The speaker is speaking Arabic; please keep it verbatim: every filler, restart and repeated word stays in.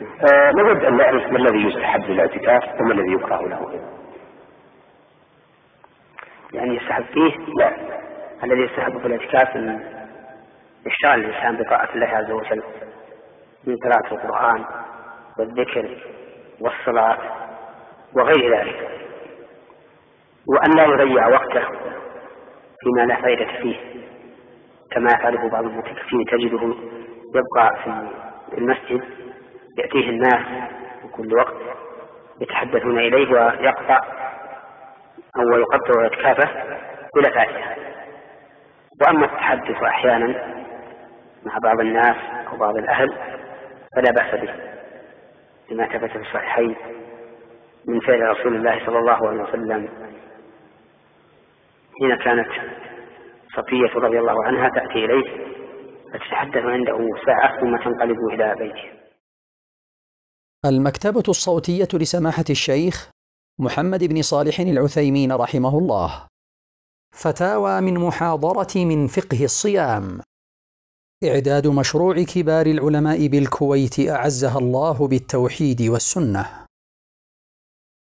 آه نود أن نعرف ما الذي يستحب للاعتكاف وما الذي يكره له. يعني يستحب فيه؟ لا، الذي يستحب في الاعتكاف أن يشتغل الإنسان بطاعة الله عز وجل من قراءة القرآن والذكر والصلاة وغير ذلك، وأن لا يضيع وقته فيما لا فائدة فيه كما يفعله بعض المعتكفين، تجده يبقى في المسجد يأتيه الناس في كل وقت يتحدثون إليه ويقطع أو يقطع اعتكافه بلا فائدة. وأما التحدث أحيانا مع بعض الناس أو بعض الأهل فلا بأس به، لما ثبت في الصحيحين من فعل رسول الله صلى الله عليه وسلم حين كانت صفية رضي الله عنها تأتي إليه فتتحدث عنده ساعة ثم تنقلب إلى بيته. المكتبة الصوتية لسماحة الشيخ محمد بن صالح العثيمين رحمه الله. فتاوى من محاضرة من فقه الصيام. إعداد مشروع كبار العلماء بالكويت أعزها الله بالتوحيد والسنة.